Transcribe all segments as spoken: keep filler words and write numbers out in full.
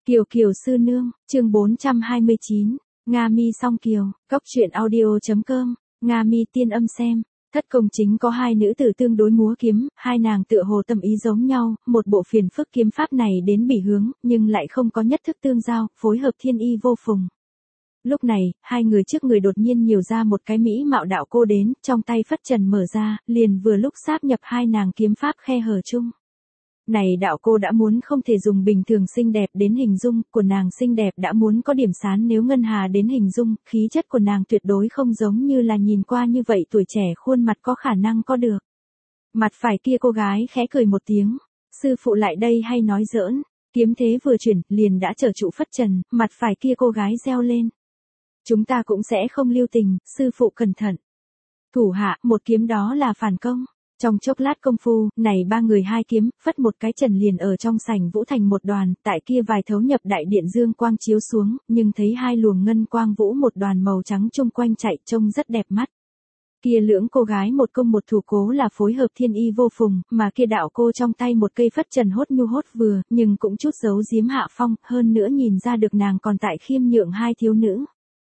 Kiều Kiều sư nương, chương bốn trăm hai mươi chín, Nga Mi song kiều, cốc truyện audio chấm com, Nga Mi tiên âm xem. Thất công chính có hai nữ tử tương đối múa kiếm, hai nàng tựa hồ tâm ý giống nhau, một bộ phiền phức kiếm pháp này đến bỉ hướng, nhưng lại không có nhất thức tương giao, phối hợp thiên y vô phùng. Lúc này, hai người trước người đột nhiên nhiều ra một cái mỹ mạo đạo cô đến, trong tay phất trần mở ra, liền vừa lúc sáp nhập hai nàng kiếm pháp khe hở chung. Này đạo cô đã muốn không thể dùng bình thường xinh đẹp đến hình dung, của nàng xinh đẹp đã muốn có điểm sán nếu ngân hà đến hình dung, khí chất của nàng tuyệt đối không giống như là nhìn qua như vậy tuổi trẻ khuôn mặt có khả năng có được. Mặt phải kia cô gái khẽ cười một tiếng, sư phụ lại đây hay nói giỡn, kiếm thế vừa chuyển, liền đã trở trụ phất trần, mặt phải kia cô gái reo lên. Chúng ta cũng sẽ không lưu tình, sư phụ cẩn thận. Thủ hạ, một kiếm đó là phản công. Trong chốc lát công phu, này ba người hai kiếm, phất một cái trần liền ở trong sảnh vũ thành một đoàn, tại kia vài thấu nhập đại điện dương quang chiếu xuống, nhưng thấy hai luồng ngân quang vũ một đoàn màu trắng chung quanh chạy trông rất đẹp mắt. Kia lưỡng cô gái một công một thủ cố là phối hợp thiên y vô phùng, mà kia đạo cô trong tay một cây phất trần hốt nhu hốt vừa, nhưng cũng chút giấu giếm hạ phong, hơn nữa nhìn ra được nàng còn tại khiêm nhượng hai thiếu nữ.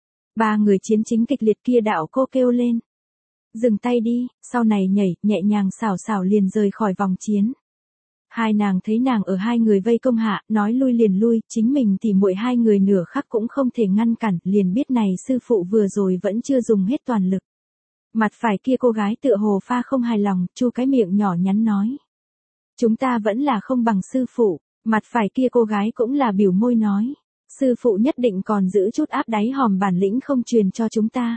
Ba người chiến chính kịch liệt kia đạo cô kêu lên. Dừng tay đi, sau này nhảy, nhẹ nhàng xảo xảo liền rời khỏi vòng chiến. Hai nàng thấy nàng ở hai người vây công hạ, nói lui liền lui, chính mình thì muội hai người nửa khắc cũng không thể ngăn cản, liền biết này sư phụ vừa rồi vẫn chưa dùng hết toàn lực. Mặt phải kia cô gái tựa hồ pha không hài lòng, chu cái miệng nhỏ nhắn nói. Chúng ta vẫn là không bằng sư phụ, mặt phải kia cô gái cũng là biểu môi nói. Sư phụ nhất định còn giữ chút áp đáy hòm bản lĩnh không truyền cho chúng ta.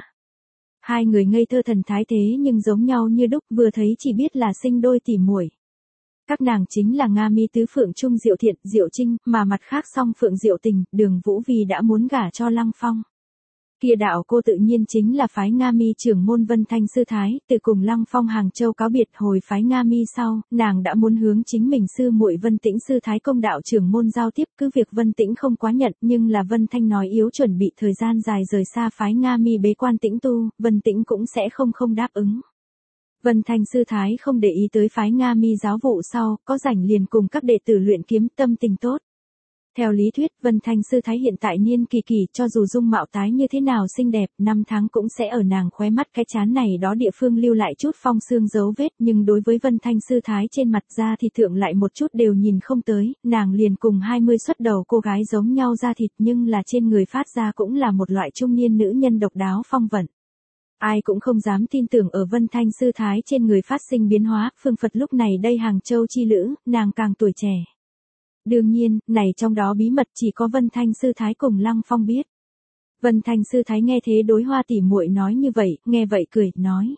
Hai người ngây thơ thần thái thế nhưng giống nhau như đúc, vừa thấy chỉ biết là sinh đôi tỉ muội. Các nàng chính là Nga Mi tứ phượng trung Diệu Thiện, Diệu Trinh, mà mặt khác song phượng Diệu Tình, Đường Vũ vì đã muốn gả cho Lăng Phong. Kia đạo cô tự nhiên chính là phái Nga Mi trưởng môn Vân Thanh sư thái, từ cùng Lăng Phong Hàng Châu cáo biệt hồi phái Nga Mi sau, nàng đã muốn hướng chính mình sư muội Vân Tĩnh sư thái công đạo trưởng môn giao tiếp, cứ việc Vân Tĩnh không quá nhận, nhưng là Vân Thanh nói yếu chuẩn bị thời gian dài rời xa phái Nga Mi bế quan tĩnh tu, Vân Tĩnh cũng sẽ không không đáp ứng. Vân Thanh sư thái không để ý tới phái Nga Mi giáo vụ sau, có rảnh liền cùng các đệ tử luyện kiếm, tâm tình tốt. Theo lý thuyết, Vân Thanh sư thái hiện tại niên kỳ kỳ, cho dù dung mạo tái như thế nào xinh đẹp, năm tháng cũng sẽ ở nàng khóe mắt cái chán này đó địa phương lưu lại chút phong xương dấu vết, nhưng đối với Vân Thanh sư thái trên mặt da thì thượng lại một chút đều nhìn không tới, nàng liền cùng hai mươi xuất đầu cô gái giống nhau da thịt, nhưng là trên người phát ra cũng là một loại trung niên nữ nhân độc đáo phong vận. Ai cũng không dám tin tưởng ở Vân Thanh sư thái trên người phát sinh biến hóa, phương Phật lúc này đây Hàng Châu chi lữ, nàng càng tuổi trẻ. Đương nhiên, này trong đó bí mật chỉ có Vân Thanh sư thái cùng Lăng Phong biết. Vân Thanh sư thái nghe thế đối Hoa tỷ muội nói như vậy, nghe vậy cười, nói.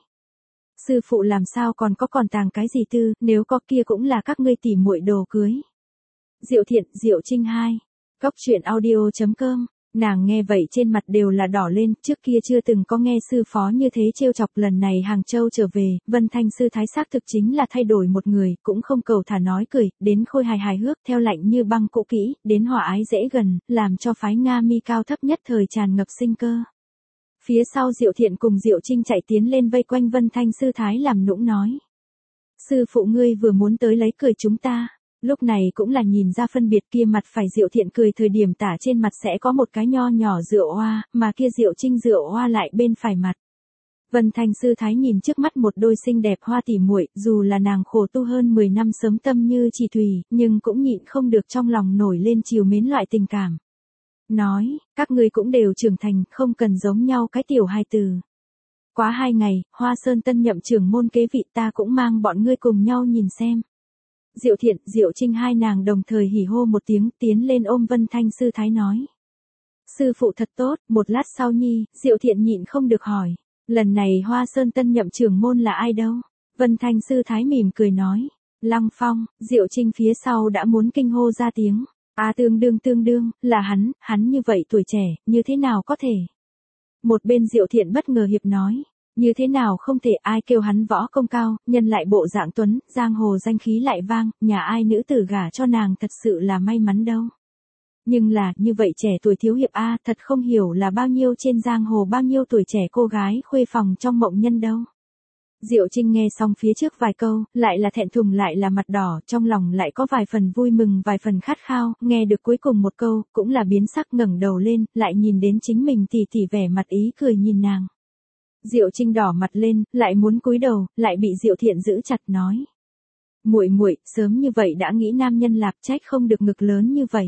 Sư phụ làm sao còn có còn tàng cái gì tư, nếu có kia cũng là các ngươi tỷ muội đồ cưới. Diệu Thiện, Diệu Trinh hai. Cốc truyện audio chấm com. Nàng nghe vậy trên mặt đều là đỏ lên, trước kia chưa từng có nghe sư phó như thế trêu chọc, lần này Hàng Châu trở về, Vân Thanh sư thái xác thực chính là thay đổi một người, cũng không cầu thả nói cười, đến khôi hài hài hước, theo lạnh như băng cũ kỹ, đến hòa ái dễ gần, làm cho phái Nga Mi cao thấp nhất thời tràn ngập sinh cơ. Phía sau Diệu Thiện cùng Diệu Trinh chạy tiến lên vây quanh Vân Thanh sư thái làm nũng nói. Sư phụ ngươi vừa muốn tới lấy cười chúng ta. Lúc này cũng là nhìn ra phân biệt, kia mặt phải Diệu Thiện cười thời điểm tả trên mặt sẽ có một cái nho nhỏ rượu oa, mà kia Diệu Trinh rượu oa lại bên phải mặt. Vân Thanh sư thái nhìn trước mắt một đôi xinh đẹp Hoa tỷ muội, dù là nàng khổ tu hơn mười năm sớm tâm như chỉ thủy, nhưng cũng nhịn không được trong lòng nổi lên chiều mến loại tình cảm. Nói, các ngươi cũng đều trưởng thành, không cần giống nhau cái tiểu hài từ. Quá hai ngày, Hoa Sơn tân nhậm trưởng môn kế vị, ta cũng mang bọn ngươi cùng nhau nhìn xem. Diệu Thiện, Diệu Trinh hai nàng đồng thời hỉ hô một tiếng, tiến lên ôm Vân Thanh sư thái nói. Sư phụ thật tốt, một lát sau nhi, Diệu Thiện nhịn không được hỏi. Lần này Hoa Sơn tân nhậm trưởng môn là ai đâu? Vân Thanh sư thái mỉm cười nói. Lăng Phong. Diệu Trinh phía sau đã muốn kinh hô ra tiếng. À tương đương tương đương, là hắn, hắn như vậy tuổi trẻ, như thế nào có thể? Một bên Diệu Thiện bất ngờ hiệp nói. Như thế nào không thể, ai kêu hắn võ công cao, nhân lại bộ dạng tuấn, giang hồ danh khí lại vang, nhà ai nữ tử gả cho nàng thật sự là may mắn đâu. Nhưng là, như vậy trẻ tuổi thiếu hiệp A, thật không hiểu là bao nhiêu trên giang hồ bao nhiêu tuổi trẻ cô gái khuê phòng trong mộng nhân đâu. Diệu Trinh nghe xong phía trước vài câu, lại là thẹn thùng lại là mặt đỏ, trong lòng lại có vài phần vui mừng vài phần khát khao, nghe được cuối cùng một câu, cũng là biến sắc ngẩng đầu lên, lại nhìn đến chính mình tỉ tỉ vẻ mặt ý cười nhìn nàng. Diệu Trinh đỏ mặt lên, lại muốn cúi đầu, lại bị Diệu Thiện giữ chặt nói. Muội muội, sớm như vậy đã nghĩ nam nhân lạp, trách không được ngực lớn như vậy.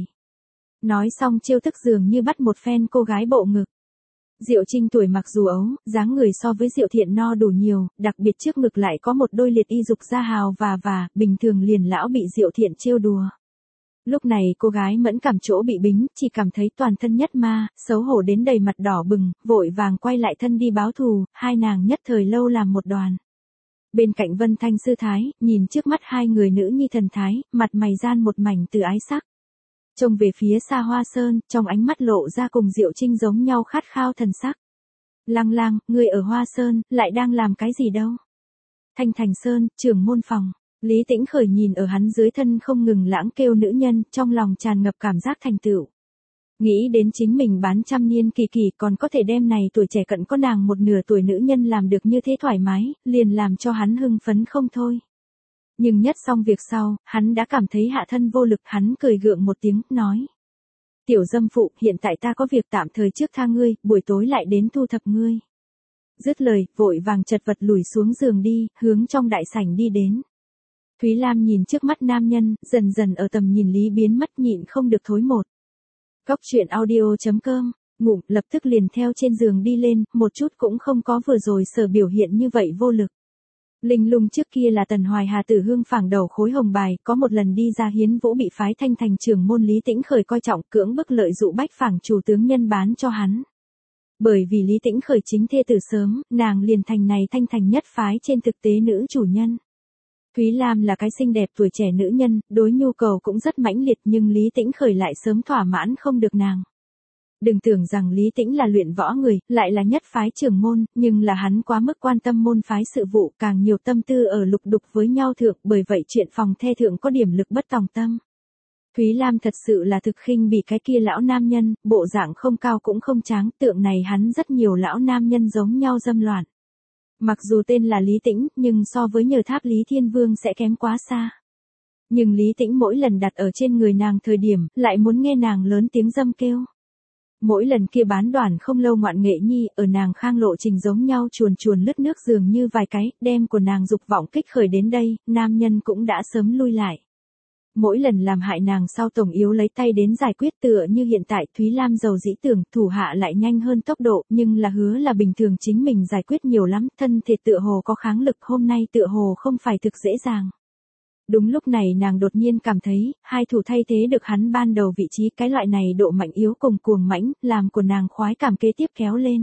Nói xong chiêu thức dường như bắt một phen cô gái bộ ngực. Diệu Trinh tuổi mặc dù ấu, dáng người so với Diệu Thiện no đủ nhiều, đặc biệt trước ngực lại có một đôi liệt y dục da hào và và, bình thường liền lão bị Diệu Thiện trêu đùa. Lúc này cô gái mẫn cảm chỗ bị bính, chỉ cảm thấy toàn thân nhất ma, xấu hổ đến đầy mặt đỏ bừng, vội vàng quay lại thân đi báo thù, hai nàng nhất thời lâu làm một đoàn. Bên cạnh Vân Thanh sư thái, nhìn trước mắt hai người nữ nhi thần thái, mặt mày gian một mảnh từ ái sắc. Trông về phía xa Hoa Sơn, trong ánh mắt lộ ra cùng Diệu Trinh giống nhau khát khao thần sắc. Lăng Lang, ngươi ở Hoa Sơn, lại đang làm cái gì đâu? Thanh Thành Sơn, trưởng môn phòng. Lý Tĩnh Khởi nhìn ở hắn dưới thân không ngừng lãng kêu nữ nhân, trong lòng tràn ngập cảm giác thành tựu. Nghĩ đến chính mình bán trăm niên kỳ kỳ còn có thể đem này tuổi trẻ cận có nàng một nửa tuổi nữ nhân làm được như thế thoải mái, liền làm cho hắn hưng phấn không thôi. Nhưng nhất xong việc sau, hắn đã cảm thấy hạ thân vô lực, hắn cười gượng một tiếng, nói. Tiểu dâm phụ, hiện tại ta có việc tạm thời trước tha ngươi, buổi tối lại đến thu thập ngươi. Dứt lời, vội vàng chật vật lùi xuống giường đi, hướng trong đại sảnh đi đến. Thúy Lam nhìn trước mắt nam nhân, dần dần ở tầm nhìn lý biến mất nhịn không được thối một. Góc truyện audio.com, ngủ, lập tức liền theo trên giường đi lên, một chút cũng không có vừa rồi sở biểu hiện như vậy vô lực. Linh Lung trước kia là Tần Hoài Hà Tử Hương phảng đầu khối hồng bài, có một lần đi ra hiến vũ bị phái Thanh Thành trưởng môn Lý Tĩnh Khởi coi trọng, cưỡng bức lợi dụ bách phảng chủ tướng nhân bán cho hắn. Bởi vì Lý Tĩnh Khởi chính thê tử sớm, nàng liền thành này Thanh Thành nhất phái trên thực tế nữ chủ nhân. Thúy Lam là cái xinh đẹp tuổi trẻ nữ nhân, đối nhu cầu cũng rất mãnh liệt nhưng Lý Tĩnh Khởi lại sớm thỏa mãn không được nàng. Đừng tưởng rằng Lý Tĩnh là luyện võ người, lại là nhất phái trưởng môn, nhưng là hắn quá mức quan tâm môn phái sự vụ, càng nhiều tâm tư ở lục đục với nhau thượng, bởi vậy chuyện phòng the thượng có điểm lực bất tòng tâm. Thúy Lam thật sự là thực khinh bị cái kia lão nam nhân, bộ dạng không cao cũng không tráng, tượng này hắn rất nhiều lão nam nhân giống nhau dâm loạn. Mặc dù tên là Lý Tĩnh, nhưng so với nhờ tháp Lý Thiên Vương sẽ kém quá xa. Nhưng Lý Tĩnh mỗi lần đặt ở trên người nàng thời điểm, lại muốn nghe nàng lớn tiếng dâm kêu. Mỗi lần kia bán đoàn không lâu ngoạn nghệ nhi, ở nàng khang lộ trình giống nhau chuồn chuồn lướt nước dường như vài cái, đem của nàng dục vọng kích khởi đến đây, nam nhân cũng đã sớm lui lại. Mỗi lần làm hại nàng sau tổng yếu lấy tay đến giải quyết tựa như hiện tại Thúy Lam giàu dĩ tưởng thủ hạ lại nhanh hơn tốc độ, nhưng là hứa là bình thường chính mình giải quyết nhiều lắm, thân thể tựa hồ có kháng lực, hôm nay tựa hồ không phải thực dễ dàng. Đúng lúc này nàng đột nhiên cảm thấy, hai thủ thay thế được hắn ban đầu vị trí, cái loại này độ mạnh yếu cùng cuồng mãnh, làm của nàng khoái cảm kế tiếp kéo lên.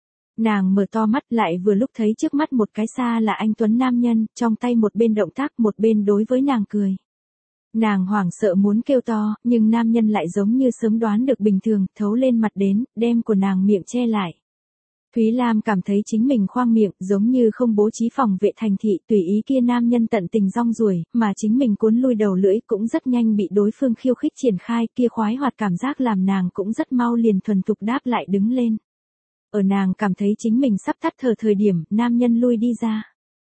Nàng mở to mắt lại vừa lúc thấy trước mắt một cái xa là anh tuấn nam nhân, trong tay một bên động tác một bên đối với nàng cười. Nàng hoảng sợ muốn kêu to, nhưng nam nhân lại giống như sớm đoán được bình thường, thấu lên mặt đến, đem của nàng miệng che lại. Thúy Lam cảm thấy chính mình khoang miệng, giống như không bố trí phòng vệ thành thị, tùy ý kia nam nhân tận tình rong ruổi, mà chính mình cuốn lui đầu lưỡi cũng rất nhanh bị đối phương khiêu khích triển khai, kia khoái hoạt cảm giác làm nàng cũng rất mau liền thuần thục đáp lại đứng lên. Ở nàng cảm thấy chính mình sắp tắt thở thời điểm, nam nhân lui đi ra.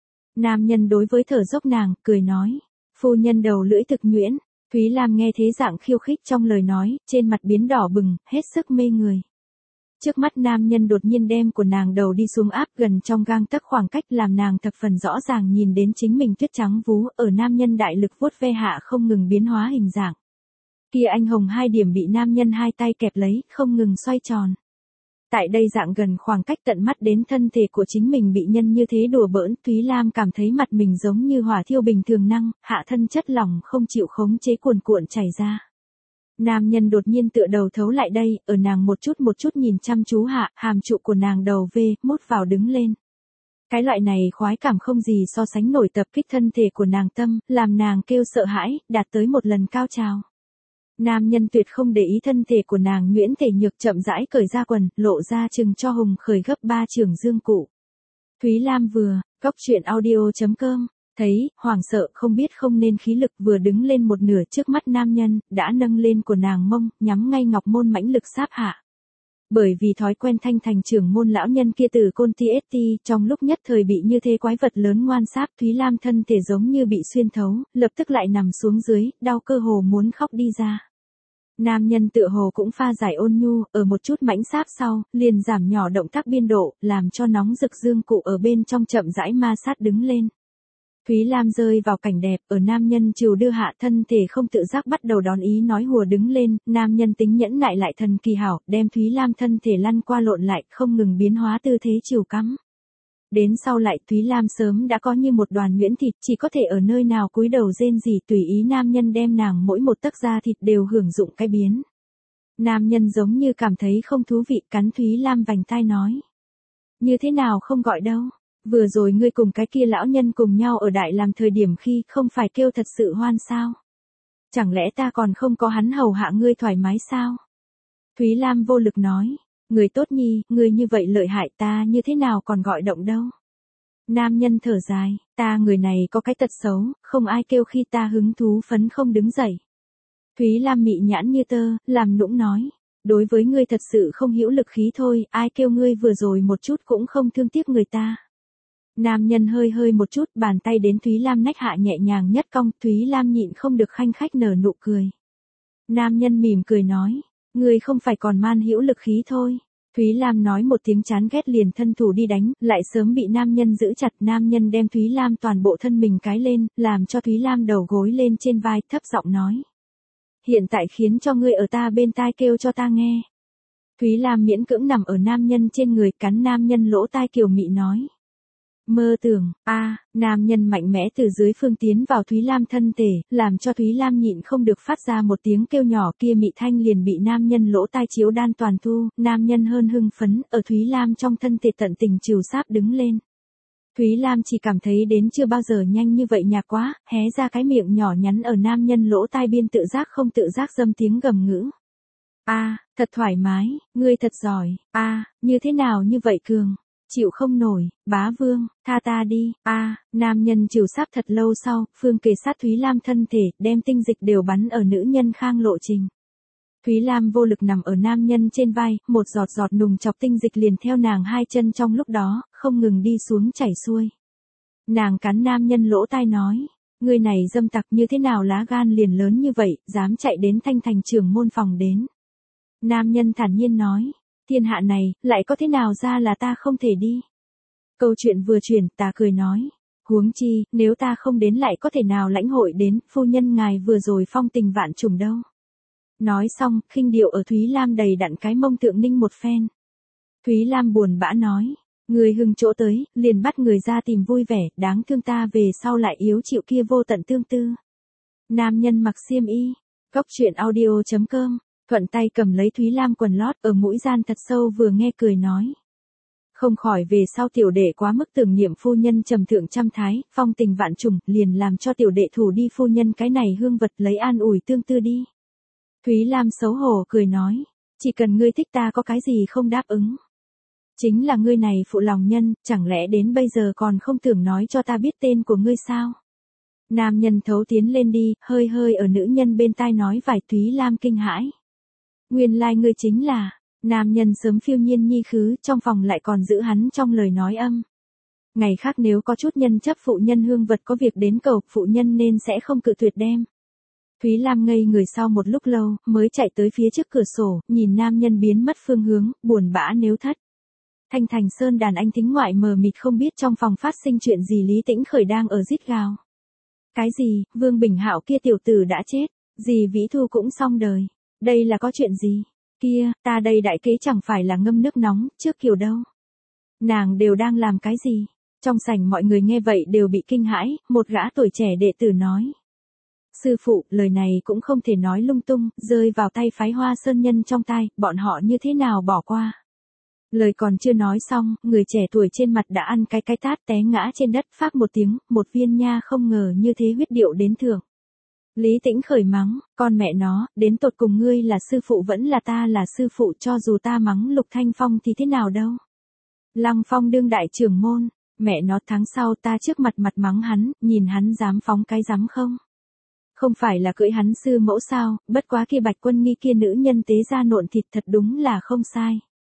Nam nhân đối với thở dốc nàng, cười nói, phu nhân đầu lưỡi thực nhuyễn. Thúy Lam nghe thế dạng khiêu khích trong lời nói, trên mặt biến đỏ bừng, hết sức mê người. Trước mắt nam nhân đột nhiên đem của nàng đầu đi xuống áp gần trong gang tấc khoảng cách làm nàng thập phần rõ ràng nhìn đến chính mình tuyết trắng vú, ở nam nhân đại lực vuốt ve hạ không ngừng biến hóa hình dạng. Kia anh hồng hai điểm bị nam nhân hai tay kẹp lấy, không ngừng xoay tròn. Tại đây dạng gần khoảng cách tận mắt đến thân thể của chính mình bị nhân như thế đùa bỡn, Thúy Lam cảm thấy mặt mình giống như hỏa thiêu bình thường năng, hạ thân chất lỏng không chịu khống chế cuồn cuộn chảy ra. Nam nhân đột nhiên tựa đầu thấu lại đây, ở nàng một chút một chút nhìn chăm chú hạ, hàm trụ của nàng đầu về, mút vào đứng lên. Cái loại này khoái cảm không gì so sánh nổi tập kích thân thể của nàng tâm, làm nàng kêu sợ hãi, đạt tới một lần cao trào. Nam nhân tuyệt không để ý thân thể của nàng nhuyễn thể nhược chậm rãi cởi ra quần, lộ ra chừng cho hùng khởi gấp ba trường dương cụ. Thúy Lam vừa, góc truyện audio.com, thấy, hoảng sợ không biết không nên khí lực vừa đứng lên một nửa trước mắt nam nhân, đã nâng lên của nàng mông, nhắm ngay ngọc môn mãnh lực sáp hạ. Bởi vì thói quen thanh thành trưởng môn lão nhân kia từ côn ti ét ti, trong lúc nhất thời bị như thế quái vật lớn ngoan sáp, Thúy Lam thân thể giống như bị xuyên thấu, lập tức lại nằm xuống dưới, đau cơ hồ muốn khóc đi ra. Nam nhân tựa hồ cũng pha giải ôn nhu, ở một chút mãnh sáp sau, liền giảm nhỏ động tác biên độ, làm cho nóng rực dương cụ ở bên trong chậm rãi ma sát đứng lên. Thúy Lam rơi vào cảnh đẹp, ở nam nhân trìu đưa hạ thân thể không tự giác bắt đầu đón ý nói hùa đứng lên, nam nhân tính nhẫn nại lại thần kỳ hảo, đem Thúy Lam thân thể lăn qua lộn lại, không ngừng biến hóa tư thế trìu cắm. Đến sau lại Thúy Lam sớm đã có như một đoàn nhuyễn thịt, chỉ có thể ở nơi nào cúi đầu rên rỉ tùy ý nam nhân đem nàng mỗi một tấc da thịt đều hưởng dụng cái biến. Nam nhân giống như cảm thấy không thú vị, cắn Thúy Lam vành tai nói. Như thế nào không gọi đâu, vừa rồi ngươi cùng cái kia lão nhân cùng nhau ở đại làm thời điểm khi không phải kêu thật sự hoan sao. Chẳng lẽ ta còn không có hắn hầu hạ ngươi thoải mái sao? Thúy Lam vô lực nói. Người tốt nhi, người như vậy lợi hại ta như thế nào còn gọi động đâu. Nam nhân thở dài, ta người này có cái tật xấu, không ai kêu khi ta hứng thú phấn không đứng dậy. Thúy Lam mị nhãn như tơ, làm nũng nói, đối với ngươi thật sự không hữu lực khí thôi, ai kêu ngươi vừa rồi một chút cũng không thương tiếc người ta. Nam nhân hơi hơi một chút, bàn tay đến Thúy Lam nách hạ nhẹ nhàng nhất cong, Thúy Lam nhịn không được khanh khách nở nụ cười. Nam nhân mỉm cười nói. Ngươi không phải còn man hữu lực khí thôi. Thúy Lam nói một tiếng chán ghét liền thân thủ đi đánh, lại sớm bị nam nhân giữ chặt. Nam nhân đem Thúy Lam toàn bộ thân mình cái lên, làm cho Thúy Lam đầu gối lên trên vai, thấp giọng nói. Hiện tại khiến cho ngươi ở ta bên tai kêu cho ta nghe. Thúy Lam miễn cưỡng nằm ở nam nhân trên người, cắn nam nhân lỗ tai kiều mị nói. Mơ tưởng, a à, nam nhân mạnh mẽ từ dưới phương tiến vào Thúy Lam thân thể, làm cho Thúy Lam nhịn không được phát ra một tiếng kêu nhỏ, kia mị thanh liền bị nam nhân lỗ tai chiếu đan toàn thu, nam nhân hơn hưng phấn, ở Thúy Lam trong thân thể tận tình trìu sáp đứng lên. Thúy Lam chỉ cảm thấy đến chưa bao giờ nhanh như vậy nhạc quá, hé ra cái miệng nhỏ nhắn ở nam nhân lỗ tai biên tự giác không tự giác dâm tiếng gầm ngữ. A, à, thật thoải mái, ngươi thật giỏi, a, à, như thế nào như vậy cường? Chịu không nổi, bá vương, tha ta đi, a à, nam nhân chịu sáp thật lâu sau, phương kề sát Thúy Lam thân thể, đem tinh dịch đều bắn ở nữ nhân khang lộ trình. Thúy Lam vô lực nằm ở nam nhân trên vai, một giọt giọt nùng chọc tinh dịch liền theo nàng hai chân trong lúc đó, không ngừng đi xuống chảy xuôi. Nàng cắn nam nhân lỗ tai nói, người này dâm tặc như thế nào lá gan liền lớn như vậy, dám chạy đến thanh thành trưởng môn phòng đến. Nam nhân thản nhiên nói. Thiên hạ này, lại có thế nào ra là ta không thể đi. Câu chuyện vừa chuyển, ta cười nói. Huống chi, nếu ta không đến lại có thể nào lãnh hội đến, phu nhân ngài vừa rồi phong tình vạn trùng đâu. Nói xong, khinh điệu ở Thúy Lam đầy đặn cái mông tượng ninh một phen. Thúy Lam buồn bã nói. Người hưng chỗ tới, liền bắt người ra tìm vui vẻ, đáng thương ta về sau lại yếu chịu kia vô tận tương tư. Nam nhân mặc xiêm y. Góc chuyện audio chấm com. Thuận tay cầm lấy Thúy Lam quần lót ở mũi gian thật sâu vừa nghe cười nói. Không khỏi về sau tiểu đệ quá mức tưởng niệm phu nhân trầm thượng trăm thái, phong tình vạn trùng, liền làm cho tiểu đệ thủ đi phu nhân cái này hương vật lấy an ủi tương tư đi. Thúy Lam xấu hổ cười nói, chỉ cần ngươi thích ta có cái gì không đáp ứng. Chính là ngươi này phụ lòng nhân, chẳng lẽ đến bây giờ còn không tưởng nói cho ta biết tên của ngươi sao? Nam nhân thấu tiến lên đi, hơi hơi ở nữ nhân bên tai nói vài. Thúy Lam kinh hãi. Nguyên lai like ngươi chính là, nam nhân sớm phiêu nhiên nhi khứ, trong phòng lại còn giữ hắn trong lời nói âm. Ngày khác nếu có chút nhân chấp phụ nhân hương vật có việc đến cầu, phụ nhân nên sẽ không cự tuyệt đem. Thúy Lam ngây người sau một lúc lâu, mới chạy tới phía trước cửa sổ, nhìn nam nhân biến mất phương hướng, buồn bã nếu thất. Thanh thành sơn đàn anh thính ngoại mờ mịt không biết trong phòng phát sinh chuyện gì. Lý Tĩnh Khởi đang ở rít gào. Cái gì, Vương Bình Hạo kia tiểu tử đã chết, dì Vĩ Thu cũng xong đời. Đây là có chuyện gì? Kia, ta đây đại kế chẳng phải là ngâm nước nóng, trước kiểu đâu. Nàng đều đang làm cái gì? Trong sảnh mọi người nghe vậy đều bị kinh hãi, một gã tuổi trẻ đệ tử nói. Sư phụ, lời này cũng không thể nói lung tung, rơi vào tay phái Hoa Sơn nhân trong tay, bọn họ như thế nào bỏ qua. Lời còn chưa nói xong, người trẻ tuổi trên mặt đã ăn cái cái tát té ngã trên đất, phác một tiếng, một viên nha không ngờ như thế huyết điệu đến thưởng. Lý Tĩnh Khởi mắng, con mẹ nó, đến tột cùng ngươi là sư phụ vẫn là ta là sư phụ, cho dù ta mắng Lục Thanh Phong thì thế nào đâu. Lăng Phong đương đại trưởng môn, mẹ nó tháng sau ta trước mặt mặt mắng hắn, nhìn hắn dám phóng cái dám không. Không phải là cưỡi hắn sư mẫu sao, bất quá kia Bạch Quân Nghi kia nữ nhân tế ra nộn thịt thật đúng là không sai.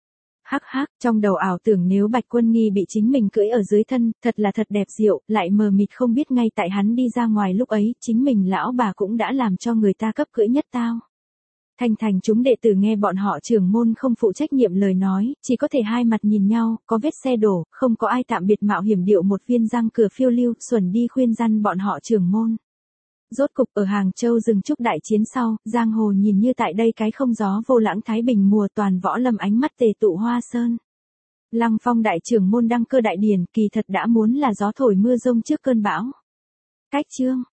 Hắc hắc, trong đầu ảo tưởng nếu Bạch Quân Nghi bị chính mình cưỡi ở dưới thân, thật là thật đẹp diệu, lại mờ mịt không biết ngay tại hắn đi ra ngoài lúc ấy, chính mình lão bà cũng đã làm cho người ta cấp cưỡi nhất tao. Thành thành chúng đệ tử nghe bọn họ trưởng môn không phụ trách nhiệm lời nói, chỉ có thể hai mặt nhìn nhau, có vết xe đổ, không có ai tạm biệt mạo hiểm điệu một viên răng cửa phiêu lưu, xuẩn đi khuyên răn bọn họ trưởng môn. Rốt cục ở Hàng Châu dừng chúc đại chiến sau, giang hồ nhìn như tại đây cái không gió vô lãng thái bình mùa toàn võ lâm ánh mắt tề tụ Hoa Sơn. Lăng Phong đại trưởng môn đăng cơ đại điển, kỳ thật đã muốn là gió thổi mưa rông trước cơn bão. Cách chương